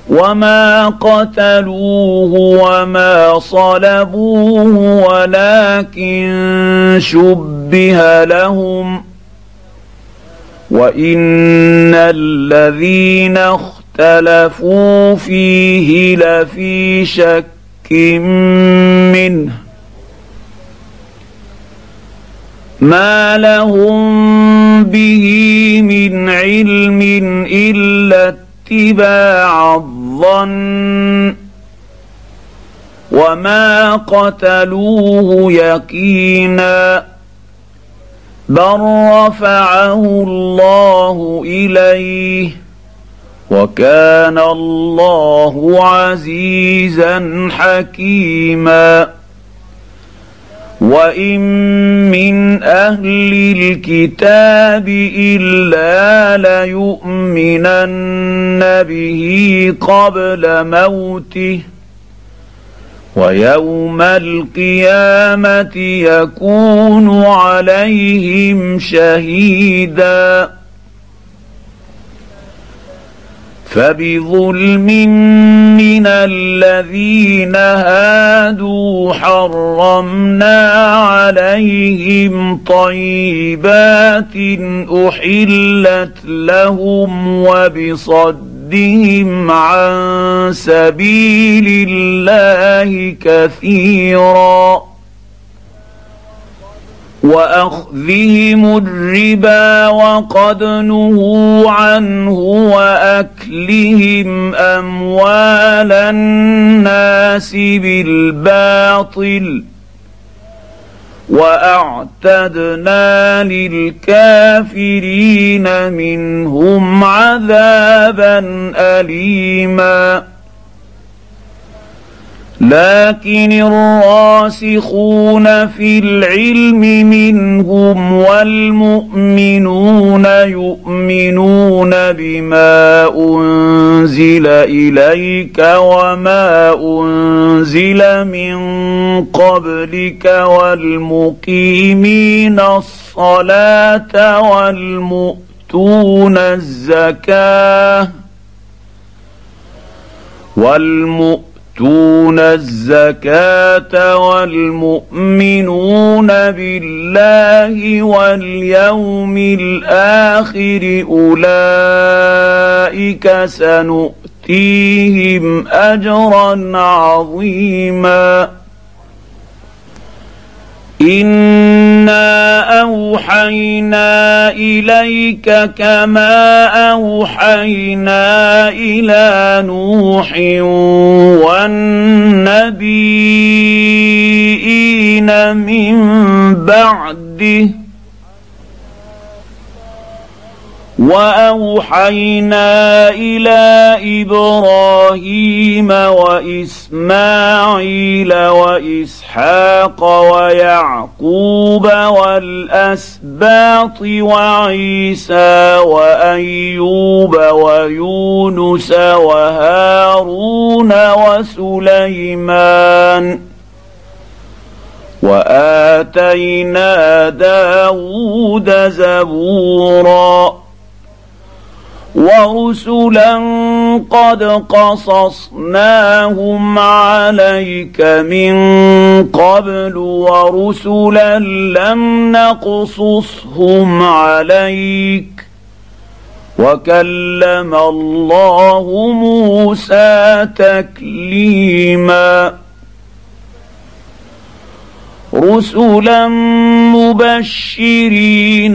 وما قتلوه وما صلبوه ولكن شبه لهم وإن الذين اختلفوا فيه لفي شك منه ما لهم به من علم إلا اتباع الظن وما قتلوه يقينا بل رفعه الله إليه وكان الله عزيزا حكيما وإن من أهل الكتاب إلا ليؤمنن به قبل موته ويوم القيامة يكون عليهم شهيدا فبظلم من الذين هادوا حرمنا عليهم طيبات أحلت لهم وبصدهم عن سبيل الله كثيرا وأخذهم الربا وقد نهوا عنه وأكلهم أموال الناس بالباطل وأعتدنا للكافرين منهم عذابا أليما لكن الراسخون في العلم منهم والمؤمنون يؤمنون بما أنزل إليك وما أنزل من قبلك والمقيمين الصلاة والمؤتون الزكاة والمؤمنون بالله واليوم الآخر أولئك سنؤتيهم أجرا عظيما إنا أوحينا إليك كما أوحينا إلى نوح والنبيين من بعده وأوحينا إلى إبراهيم وإسماعيل وإسحاق ويعقوب والأسباط وعيسى وأيوب ويونس وهارون وسليمان وآتينا داود زبورا ورسلا قد قصصناهم عليك من قبل ورسلا لم نقصصهم عليك وكلم الله موسى تكليما رسلا مبشرين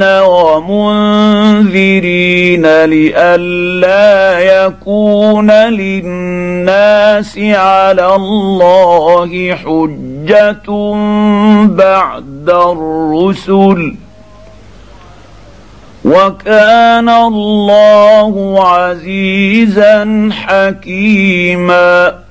ومنذرين لئلا يكون للناس على الله حجة بعد الرسل وكان الله عزيزا حكيما